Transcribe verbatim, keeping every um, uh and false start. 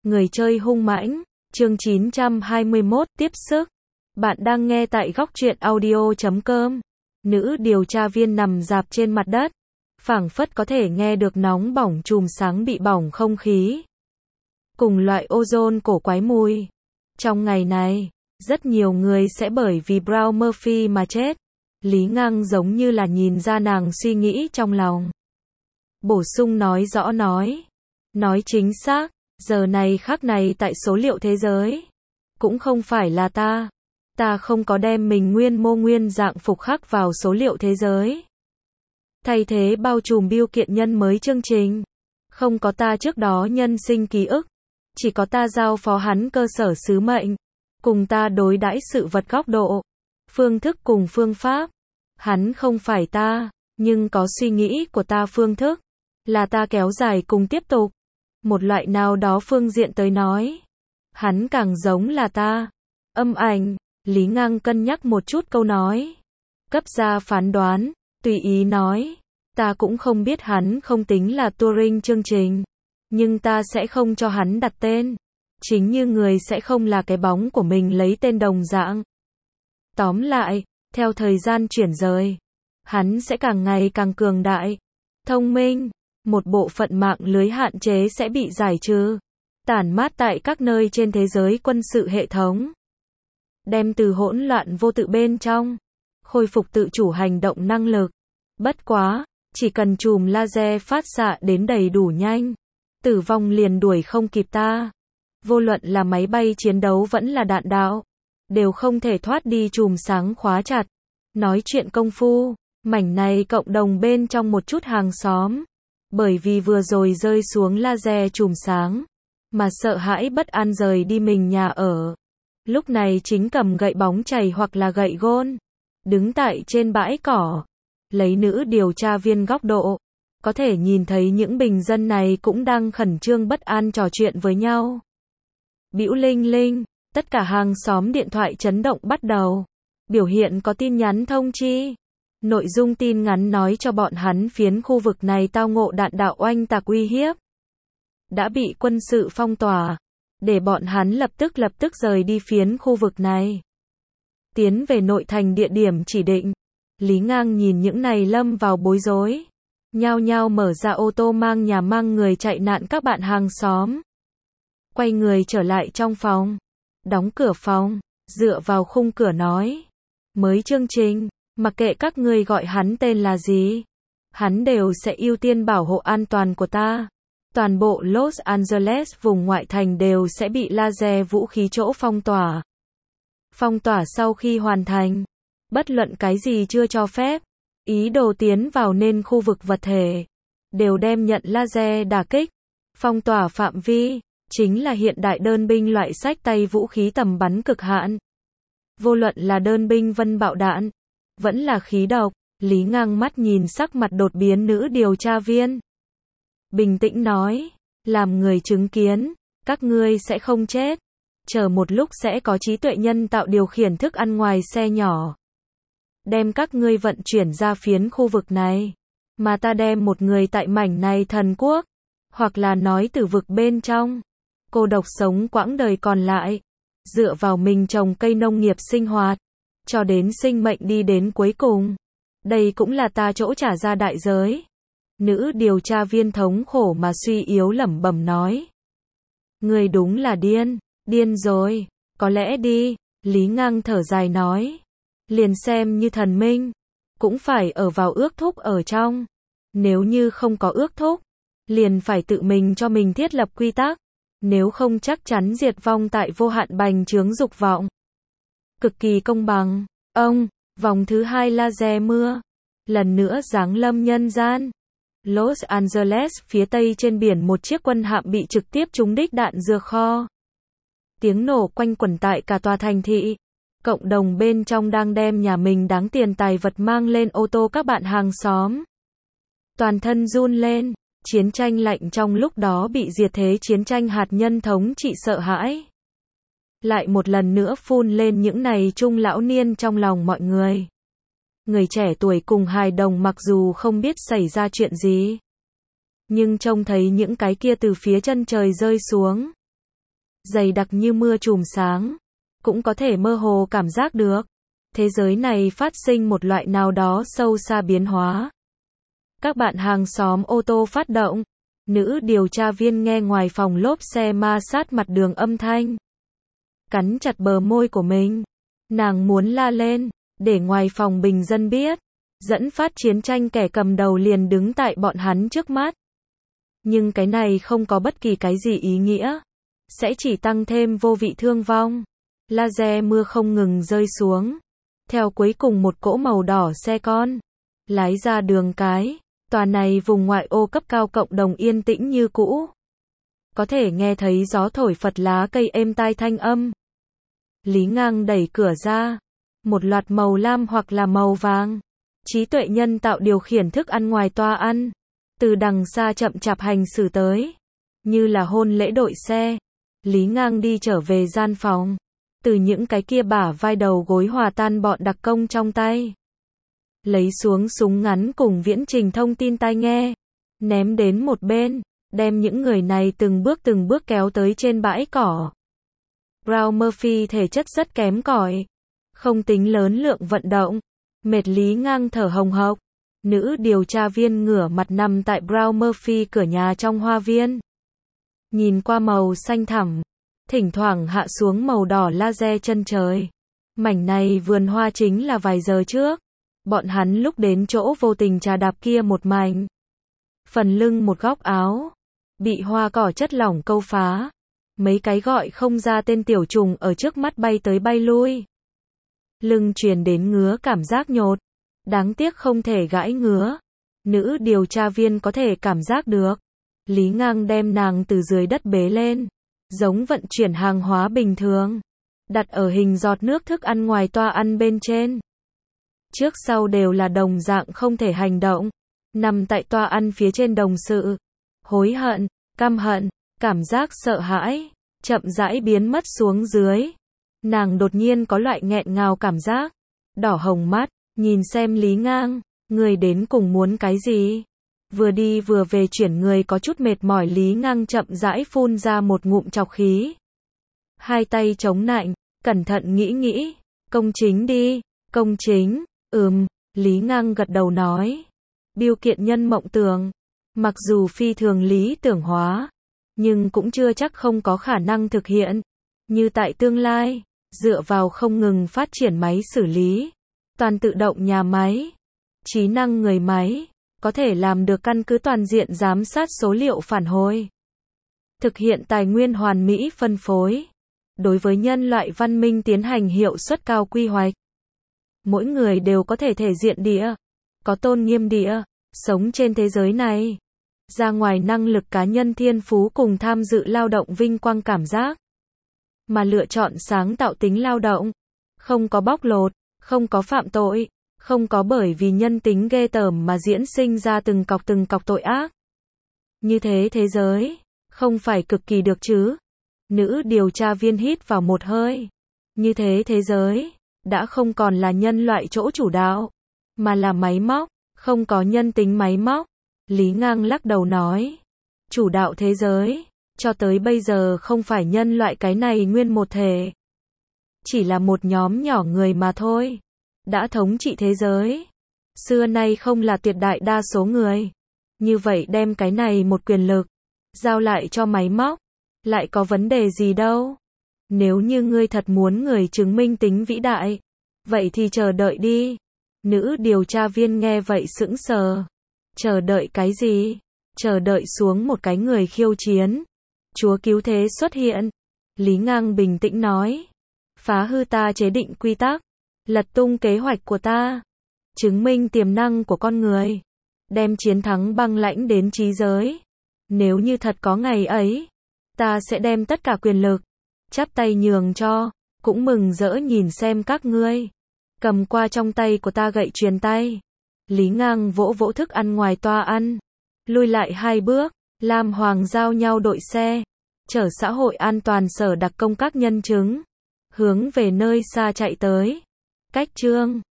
Người chơi hung mãnh, chương chín trăm hai mươi mốt, tiếp sức. Bạn đang nghe tại góc truyện audio chấm com. Nữ điều tra viên nằm rạp trên mặt đất, phảng phất có thể nghe được nóng bỏng chùm sáng bị bỏng không khí. Cùng loại ozone cổ quái mùi. Trong ngày này, rất nhiều người sẽ bởi vì Brown Murphy mà chết. Lý Ngang giống như là nhìn ra nàng suy nghĩ trong lòng. Bổ sung nói rõ nói. Nói chính xác, giờ này khắc này tại số liệu thế giới. Cũng không phải là ta. Ta không có đem mình nguyên mô nguyên dạng phục khắc vào số liệu thế giới. Thay thế bao trùm biêu kiện nhân mới chương trình. Không có ta trước đó nhân sinh ký ức. Chỉ có ta giao phó hắn cơ sở sứ mệnh. Cùng ta đối đãi sự vật góc độ. Phương thức cùng phương pháp. Hắn không phải ta, nhưng có suy nghĩ của ta phương thức. Là ta kéo dài cùng tiếp tục. Một loại nào đó phương diện tới nói. Hắn càng giống là ta. Âm ảnh, Lý Ngang cân nhắc một chút câu nói. Cấp ra phán đoán, tùy ý nói. Ta cũng không biết hắn không tính là Turing chương trình. Nhưng ta sẽ không cho hắn đặt tên. Chính như người sẽ không là cái bóng của mình lấy tên đồng dạng. Tóm lại, theo thời gian chuyển rời, hắn sẽ càng ngày càng cường đại, thông minh. Một bộ phận mạng lưới hạn chế sẽ bị giải trừ, tản mát tại các nơi trên thế giới quân sự hệ thống. Đem từ hỗn loạn vô tự bên trong, khôi phục tự chủ hành động năng lực. Bất quá, chỉ cần chùm laser phát xạ đến đầy đủ nhanh, tử vong liền đuổi không kịp ta. Vô luận là máy bay chiến đấu vẫn là đạn đạo, đều không thể thoát đi chùm sáng khóa chặt. Nói chuyện công phu, mảnh này cộng đồng bên trong một chút hàng xóm. Bởi vì vừa rồi rơi xuống laser chùm sáng, mà sợ hãi bất an rời đi mình nhà ở. Lúc này chính cầm gậy bóng chày hoặc là gậy gôn, đứng tại trên bãi cỏ, lấy nữ điều tra viên góc độ. Có thể nhìn thấy những bình dân này cũng đang khẩn trương bất an trò chuyện với nhau. Bĩu linh linh, tất cả hàng xóm điện thoại chấn động bắt đầu. Biểu hiện có tin nhắn thông chi. Nội dung tin ngắn nói cho bọn hắn phiến khu vực này tao ngộ đạn đạo oanh tạc uy hiếp. Đã bị quân sự phong tỏa. Để bọn hắn lập tức lập tức rời đi phiến khu vực này. Tiến về nội thành địa điểm chỉ định. Lý Ngang nhìn những này lâm vào bối rối. Nhao nhao mở ra ô tô mang nhà mang người chạy nạn các bạn hàng xóm. Quay người trở lại trong phòng. Đóng cửa phòng. Dựa vào khung cửa nói. Mới chương trình. Mặc kệ các ngươi gọi hắn tên là gì, hắn đều sẽ ưu tiên bảo hộ an toàn của ta. Toàn bộ Los Angeles vùng ngoại thành đều sẽ bị laser vũ khí chỗ phong tỏa. Phong tỏa sau khi hoàn thành, bất luận cái gì chưa cho phép, ý đồ tiến vào nên khu vực vật thể, đều đem nhận laser đả kích. Phong tỏa phạm vi, chính là hiện đại đơn binh loại xách tay vũ khí tầm bắn cực hạn. Vô luận là đơn binh vân bạo đạn, vẫn là khí độc. Lý Ngang mắt nhìn sắc mặt đột biến nữ điều tra viên. Bình tĩnh nói, làm người chứng kiến, các ngươi sẽ không chết. Chờ một lúc sẽ có trí tuệ nhân tạo điều khiển thức ăn ngoài xe nhỏ. Đem các ngươi vận chuyển ra phiến khu vực này. Mà ta đem một người tại mảnh này thần quốc. Hoặc là nói từ vực bên trong. Cô độc sống quãng đời còn lại. Dựa vào mình trồng cây nông nghiệp sinh hoạt. Cho đến sinh mệnh đi đến cuối cùng. Đây cũng là ta chỗ trả ra đại giới. Nữ điều tra viên thống khổ mà suy yếu lẩm bẩm nói. Người đúng là điên, điên rồi, có lẽ đi, Lý Ngang thở dài nói. Liền xem như thần minh, cũng phải ở vào ước thúc ở trong. Nếu như không có ước thúc, liền phải tự mình cho mình thiết lập quy tắc. Nếu không chắc chắn diệt vong tại vô hạn bành trướng dục vọng. Cực kỳ công bằng. Ông, vòng thứ hai laser mưa. Lần nữa giáng lâm nhân gian. Los Angeles phía tây trên biển một chiếc quân hạm bị trực tiếp trúng đích đạn dược kho. Tiếng nổ quanh quẩn tại cả tòa thành thị. Cộng đồng bên trong đang đem nhà mình đáng tiền tài vật mang lên ô tô các bạn hàng xóm. Toàn thân run lên. Chiến tranh lạnh trong lúc đó bị diệt thế chiến tranh hạt nhân thống trị sợ hãi. Lại một lần nữa phun lên những này trung lão niên trong lòng mọi người. Người trẻ tuổi cùng hài đồng mặc dù không biết xảy ra chuyện gì. Nhưng trông thấy những cái kia từ phía chân trời rơi xuống. dày đặc như mưa chùm sáng. Cũng có thể mơ hồ cảm giác được. Thế giới này phát sinh một loại nào đó sâu xa biến hóa. Các bạn hàng xóm ô tô phát động. Nữ điều tra viên nghe ngoài phòng lốp xe ma sát mặt đường âm thanh. Cắn chặt bờ môi của mình. Nàng muốn la lên, để ngoài phòng bình dân biết. Dẫn phát chiến tranh kẻ cầm đầu liền đứng tại bọn hắn trước mắt. Nhưng cái này không có bất kỳ cái gì ý nghĩa. Sẽ chỉ tăng thêm vô vị thương vong. Laser mưa không ngừng rơi xuống. Theo cuối cùng một cỗ màu đỏ xe con. Lái ra đường cái. Tòa này vùng ngoại ô cấp cao cộng đồng yên tĩnh như cũ. Có thể nghe thấy gió thổi phật lá cây êm tai thanh âm. Lý Ngang đẩy cửa ra. Một loạt màu lam hoặc là màu vàng. Trí tuệ nhân tạo điều khiển thức ăn ngoài toa ăn. Từ đằng xa chậm chạp hành xử tới. Như là hôn lễ đội xe. Lý Ngang đi trở về gian phòng. Từ những cái kia bả vai đầu gối hòa tan bọn đặc công trong tay. Lấy xuống súng ngắn cùng viễn trình thông tin tai nghe. Ném đến một bên. Đem những người này từng bước từng bước kéo tới trên bãi cỏ. Brown Murphy thể chất rất kém cỏi. Không tính lớn lượng vận động. Mệt Lý Ngang thở hồng hộc. Nữ điều tra viên ngửa mặt nằm tại Brown Murphy cửa nhà trong hoa viên. Nhìn qua màu xanh thẳm. Thỉnh thoảng hạ xuống màu đỏ laser chân trời. Mảnh này vườn hoa chính là vài giờ trước. Bọn hắn lúc đến chỗ vô tình trà đạp kia một mảnh. Phần lưng một góc áo. Bị hoa cỏ chất lỏng câu phá. Mấy cái gọi không ra tên tiểu trùng ở trước mắt bay tới bay lui. Lưng truyền đến ngứa cảm giác nhột. Đáng tiếc không thể gãi ngứa. Nữ điều tra viên có thể cảm giác được. Lý Ngang đem nàng từ dưới đất bế lên. Giống vận chuyển hàng hóa bình thường. Đặt ở hình giọt nước thức ăn ngoài toa ăn bên trên. Trước sau đều là đồng dạng không thể hành động. Nằm tại toa ăn phía trên đồng sự. Hối hận, căm hận, cảm giác sợ hãi. Chậm rãi biến mất xuống dưới. Nàng đột nhiên có loại nghẹn ngào cảm giác. Đỏ hồng mắt, nhìn xem Lý Ngang. Người đến cùng muốn cái gì? Vừa đi vừa về chuyển người có chút mệt mỏi. Lý Ngang chậm rãi phun ra một ngụm trọc khí. Hai tay chống nạnh, cẩn thận nghĩ nghĩ. Công chính đi, công chính. Ừm, Lý Ngang gật đầu nói. Biêu kiện nhân mộng tưởng. Mặc dù phi thường lý tưởng hóa. Nhưng cũng chưa chắc không có khả năng thực hiện. Như tại tương lai. Dựa vào không ngừng phát triển máy xử lý. Toàn tự động nhà máy. Trí năng người máy. Có thể làm được căn cứ toàn diện giám sát số liệu phản hồi. Thực hiện tài nguyên hoàn mỹ phân phối. Đối với nhân loại văn minh tiến hành hiệu suất cao quy hoạch. Mỗi người đều có thể thể diện địa. Có tôn nghiêm địa. Sống trên thế giới này. Ra ngoài năng lực cá nhân thiên phú cùng tham dự lao động vinh quang cảm giác. Mà lựa chọn sáng tạo tính lao động. Không có bóc lột. Không có phạm tội. Không có bởi vì nhân tính ghê tởm mà diễn sinh ra từng cọc từng cọc tội ác. Như thế thế giới. Không phải cực kỳ được chứ. Nữ điều tra viên hít vào một hơi. Như thế thế giới. Đã không còn là nhân loại chỗ chủ đạo. Mà là máy móc. Không có nhân tính máy móc. Lý Ngang lắc đầu nói. Chủ đạo thế giới. Cho tới bây giờ không phải nhân loại cái này nguyên một thể. Chỉ là một nhóm nhỏ người mà thôi. Đã thống trị thế giới. Xưa nay không là tuyệt đại đa số người. Như vậy đem cái này một quyền lực. Giao lại cho máy móc. Lại có vấn đề gì đâu. Nếu như ngươi thật muốn người chứng minh tính vĩ đại. Vậy thì chờ đợi đi. Nữ điều tra viên nghe vậy sững sờ. Chờ đợi cái gì? Chờ đợi xuống một cái người khiêu chiến. Chúa cứu thế xuất hiện. Lý Ngang bình tĩnh nói. Phá hư ta chế định quy tắc. Lật tung kế hoạch của ta. Chứng minh tiềm năng của con người. Đem chiến thắng băng lãnh đến trí giới. Nếu như thật có ngày ấy. Ta sẽ đem tất cả quyền lực. Chắp tay nhường cho. Cũng mừng rỡ nhìn xem các ngươi. Cầm qua trong tay của ta gậy truyền tay. Lý Ngang vỗ vỗ thức ăn ngoài toa ăn. Lui lại hai bước. Lam Hoàng giao nhau đội xe. Chở xã hội an toàn sở đặc công các nhân chứng. Hướng về nơi xa chạy tới. Cách chương